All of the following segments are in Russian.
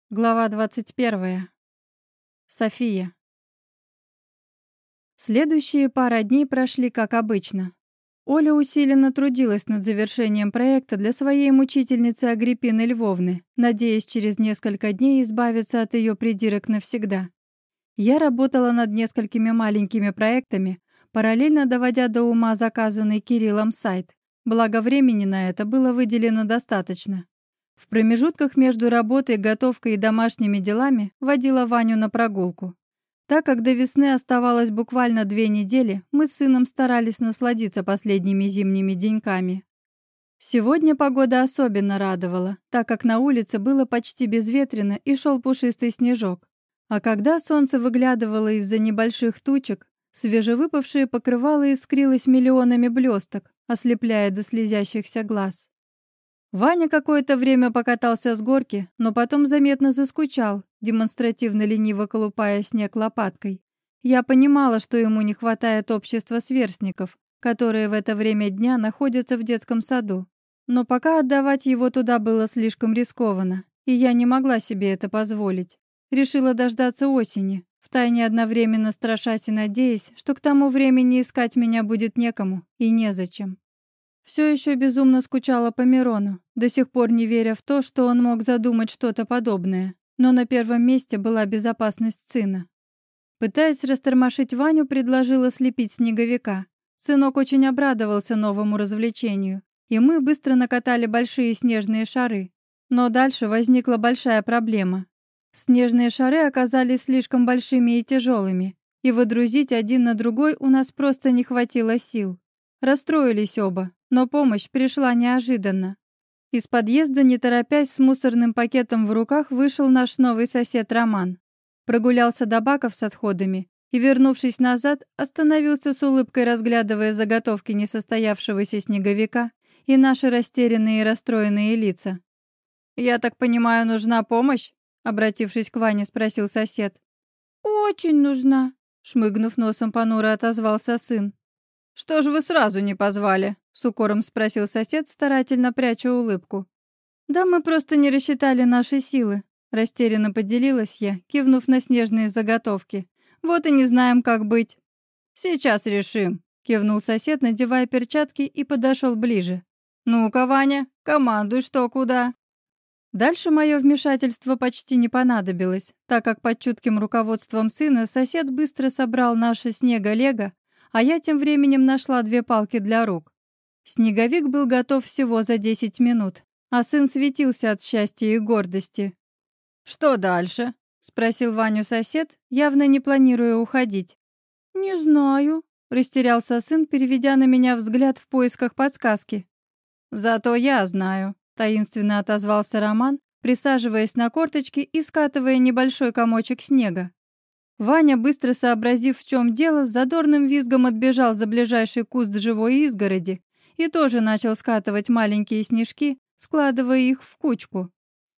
Глава 21. София. Следующие пара дней прошли как обычно. Оля усиленно трудилась над завершением проекта для своей мучительницы Агриппины Львовны, надеясь через несколько дней избавиться от ее придирок навсегда. Я работала над несколькими маленькими проектами, параллельно доводя до ума заказанный Кириллом сайт, благо времени на это было выделено достаточно. В промежутках между работой, готовкой и домашними делами водила Ваню на прогулку. Так как до весны оставалось буквально 2 недели, мы с сыном старались насладиться последними зимними деньками. Сегодня погода особенно радовала, так как на улице было почти безветренно и шел пушистый снежок. А когда солнце выглядывало из-за небольших тучек, свежевыпавшее покрывало искрилось миллионами блесток, ослепляя до слезящихся глаз. Ваня какое-то время покатался с горки, но потом заметно заскучал, демонстративно лениво колупая снег лопаткой. Я понимала, что ему не хватает общества сверстников, которые в это время дня находятся в детском саду. Но пока отдавать его туда было слишком рискованно, и я не могла себе это позволить. Решила дождаться осени, втайне одновременно страшась и надеясь, что к тому времени искать меня будет некому и незачем. Все еще безумно скучала по Мирону, до сих пор не веря в то, что он мог задумать что-то подобное. Но на первом месте была безопасность сына. Пытаясь растормошить Ваню, предложила слепить снеговика. Сынок очень обрадовался новому развлечению, и мы быстро накатали большие снежные шары. Но дальше возникла большая проблема. Снежные шары оказались слишком большими и тяжелыми, и выдрузить один на другой у нас просто не хватило сил. Расстроились оба, но помощь пришла неожиданно. Из подъезда, не торопясь, с мусорным пакетом в руках вышел наш новый сосед Роман. Прогулялся до баков с отходами и, вернувшись назад, остановился с улыбкой, разглядывая заготовки несостоявшегося снеговика и наши растерянные и расстроенные лица. «Я так понимаю, нужна помощь?» — обратившись к Ване, спросил сосед. «Очень нужна», — шмыгнув носом, понуро отозвался сын. «Что ж вы сразу не позвали?» — с укором спросил сосед, старательно пряча улыбку. «Да мы просто не рассчитали наши силы», — растерянно поделилась я, кивнув на снежные заготовки. «Вот и не знаем, как быть». «Сейчас решим», — кивнул сосед, надевая перчатки, и подошел ближе. «Ну-ка, Ваня, командуй, что куда». Дальше мое вмешательство почти не понадобилось, так как под чутким руководством сына сосед быстро собрал наше снего-лего, а я тем временем нашла 2 палки для рук. Снеговик был готов всего за 10 минут, а сын светился от счастья и гордости. «Что дальше?» — спросил Ваню сосед, явно не планируя уходить. «Не знаю», — растерялся сын, переведя на меня взгляд в поисках подсказки. «Зато я знаю», — таинственно отозвался Роман, присаживаясь на корточки и скатывая небольшой комочек снега. Ваня, быстро сообразив, в чем дело, с задорным визгом отбежал за ближайший куст живой изгороди и тоже начал скатывать маленькие снежки, складывая их в кучку.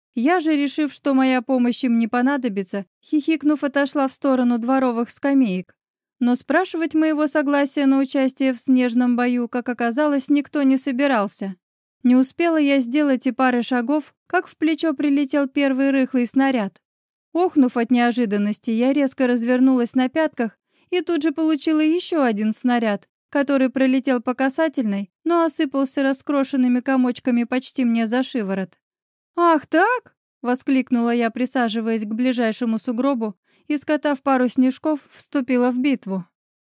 Я же, решив, что моя помощь им не понадобится, хихикнув, отошла в сторону дворовых скамеек. Но спрашивать моего согласия на участие в снежном бою, как оказалось, никто не собирался. Не успела я сделать и пары шагов, как в плечо прилетел первый рыхлый снаряд. Охнув от неожиданности, я резко развернулась на пятках и тут же получила еще один снаряд, который пролетел по касательной, но осыпался раскрошенными комочками почти мне за шиворот. «Ах так?» — воскликнула я, присаживаясь к ближайшему сугробу и, скатав пару снежков, вступила в битву.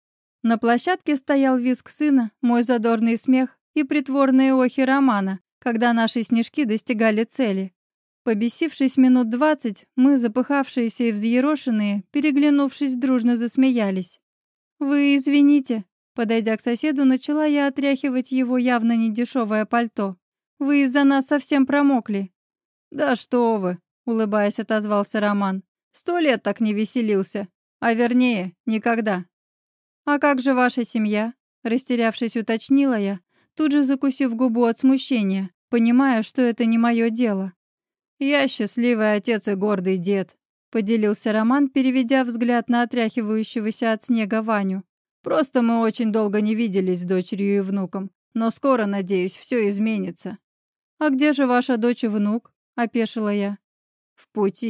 На площадке стоял визг сына, мой задорный смех и притворные охи Романа, когда наши снежки достигали цели. Побесившись минут 20, мы, запыхавшиеся и взъерошенные, переглянувшись, дружно засмеялись. «Вы извините», — подойдя к соседу, начала я отряхивать его явно недешевое пальто. «Вы из-за нас совсем промокли». «Да что вы», — улыбаясь, отозвался Роман. 100 лет так не веселился. А вернее, никогда». «А как же ваша семья?» — растерявшись, уточнила я, тут же закусив губу от смущения, понимая, что это не мое дело. «Я счастливый отец и гордый дед», — поделился Роман, переведя взгляд на отряхивающегося от снега Ваню. «Просто мы очень долго не виделись с дочерью и внуком, но скоро, надеюсь, все изменится». «А где же ваша дочь и внук?» — опешила я. «В пути»,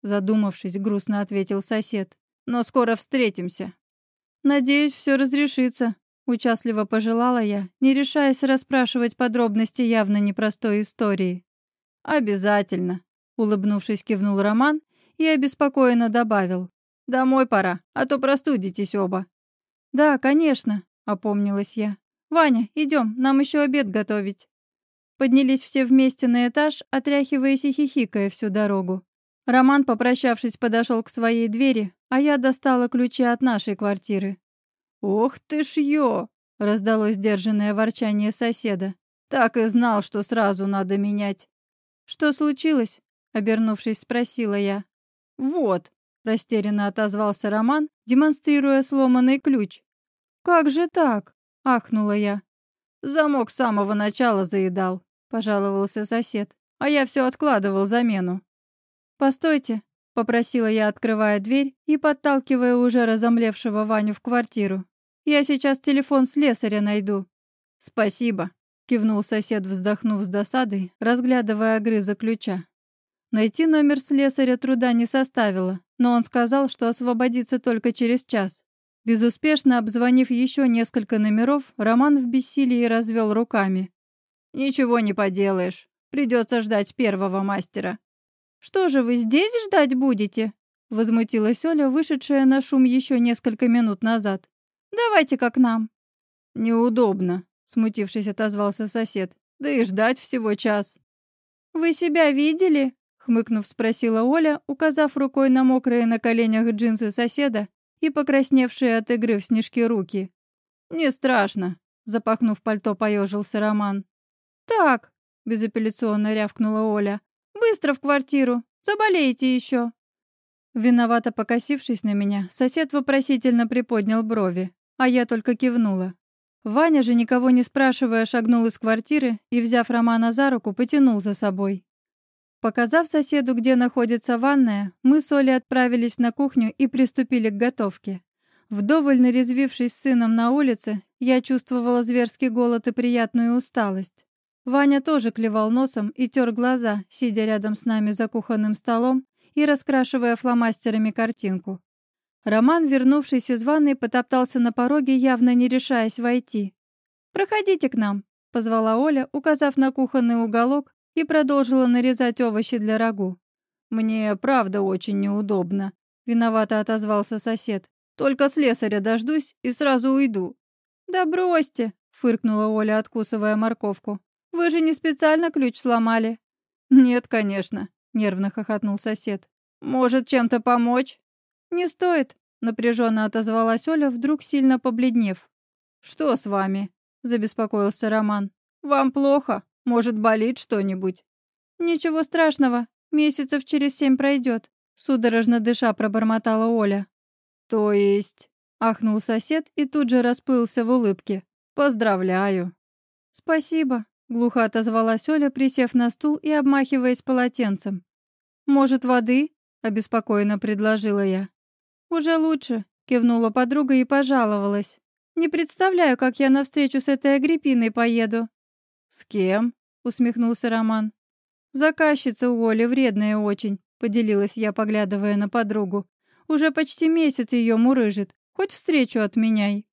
задумавшись, грустно ответил сосед. «Но скоро встретимся». «Надеюсь, все разрешится», — участливо пожелала я, не решаясь расспрашивать подробности явно непростой истории. «Обязательно», — улыбнувшись, кивнул Роман и обеспокоенно добавил. «Домой пора, а то простудитесь оба». «Да, конечно», — опомнилась я. «Ваня, идем, нам еще обед готовить». Поднялись все вместе на этаж, отряхиваясь и хихикая всю дорогу. Роман, попрощавшись, подошел к своей двери, а я достала ключи от нашей квартиры. «Ох ты ж ё!» — раздалось сдержанное ворчание соседа. «Так и знал, что сразу надо менять». «Что случилось?» — обернувшись, спросила я. «Вот», — растерянно отозвался Роман, демонстрируя сломанный ключ. «Как же так?» — ахнула я. «Замок с самого начала заедал», — пожаловался сосед, «а я все откладывал замену». «Постойте», — попросила я, открывая дверь и подталкивая уже разомлевшего Ваню в квартиру. «Я сейчас телефон слесаря найду». «Спасибо», — кивнул сосед, вздохнув с досадой, разглядывая огрызок ключа. Найти номер слесаря труда не составило, но он сказал, что освободится только через час. Безуспешно обзвонив еще несколько номеров, Роман в бессилии развел руками. «Ничего не поделаешь, придется ждать первого мастера». «Что же вы здесь ждать будете?» — возмутилась Оля, вышедшая на шум еще несколько минут назад. «Давайте-ка к нам». «Неудобно», — смутившись, отозвался сосед. «Да и ждать всего час». «Вы себя видели?» — хмыкнув, спросила Оля, указав рукой на мокрые на коленях джинсы соседа и покрасневшие от игры в снежки руки. «Не страшно», — запахнув пальто, поежился Роман. «Так», — безапелляционно рявкнула Оля, — «быстро в квартиру, заболеете еще». Виновато покосившись на меня, сосед вопросительно приподнял брови, а я только кивнула. Ваня же, никого не спрашивая, шагнул из квартиры и, взяв Романа за руку, потянул за собой. Показав соседу, где находится ванная, мы с Олей отправились на кухню и приступили к готовке. Вдоволь нарезвившись с сыном на улице, я чувствовала зверский голод и приятную усталость. Ваня тоже клевал носом и тер глаза, сидя рядом с нами за кухонным столом и раскрашивая фломастерами картинку. Роман, вернувшись из ванной, потоптался на пороге, явно не решаясь войти. «Проходите к нам», — позвала Оля, указав на кухонный уголок, и продолжила нарезать овощи для рагу. «Мне правда очень неудобно», — виновато отозвался сосед. «Только слесаря дождусь и сразу уйду». «Да бросьте», — фыркнула Оля, откусывая морковку. «Вы же не специально ключ сломали». «Нет, конечно», — нервно хохотнул сосед. «Может, чем-то помочь?» «Не стоит», — напряженно отозвалась Оля, вдруг сильно побледнев. «Что с вами?» — забеспокоился Роман. «Вам плохо? Может, болит что-нибудь?» «Ничего страшного, месяцев через 7 пройдет», — судорожно дыша пробормотала Оля. «То есть?» — ахнул сосед и тут же расплылся в улыбке. «Поздравляю». «Спасибо», — глухо отозвалась Оля, присев на стул и обмахиваясь полотенцем. «Может, воды?» — обеспокоенно предложила я. «Уже лучше», — кивнула подруга и пожаловалась. «Не представляю, как я навстречу с этой Агриппиной поеду». «С кем?» — усмехнулся Роман. «Заказчица у Оли вредная очень», — поделилась я, поглядывая на подругу. «Уже почти месяц ее мурыжит. Хоть встречу отменяй».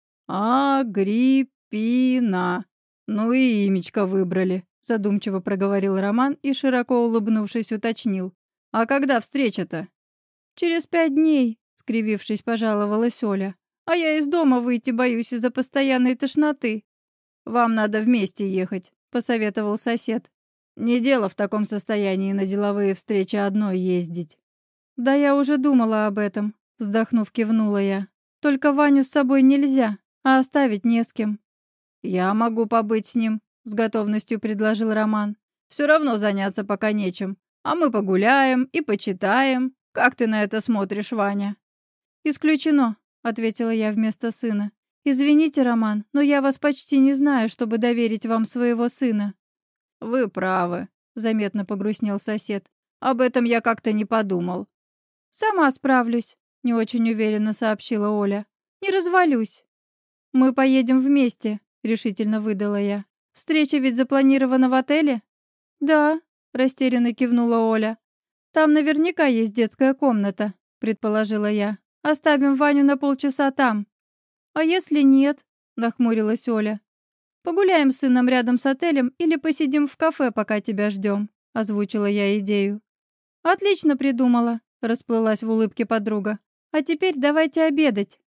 «Агриппина. Ну и имечко выбрали», — задумчиво проговорил Роман и, широко улыбнувшись, уточнил. «А когда встреча-то?» «Через 5 дней», — скривившись, пожаловалась Оля. «А я из дома выйти боюсь из-за постоянной тошноты». «Вам надо вместе ехать», — посоветовал сосед. «Не дело в таком состоянии на деловые встречи одной ездить». «Да я уже думала об этом», — вздохнув, кивнула я. «Только Ваню с собой нельзя, а оставить не с кем». «Я могу побыть с ним», — с готовностью предложил Роман. «Все равно заняться пока нечем. А мы погуляем и почитаем. Как ты на это смотришь, Ваня?» «Исключено», — ответила я вместо сына. «Извините, Роман, но я вас почти не знаю, чтобы доверить вам своего сына». «Вы правы», — заметно погрустнел сосед. «Об этом я как-то не подумал». «Сама справлюсь», — не очень уверенно сообщила Оля. «Не развалюсь». «Мы поедем вместе», — решительно выдала я. «Встреча ведь запланирована в отеле?» «Да», — растерянно кивнула Оля. «Там наверняка есть детская комната», — предположила я. «Оставим Ваню на полчаса там». «А если нет?» — нахмурилась Оля. «Погуляем с сыном рядом с отелем или посидим в кафе, пока тебя ждем», — озвучила я идею. «Отлично придумала», — расплылась в улыбке подруга. «А теперь давайте обедать».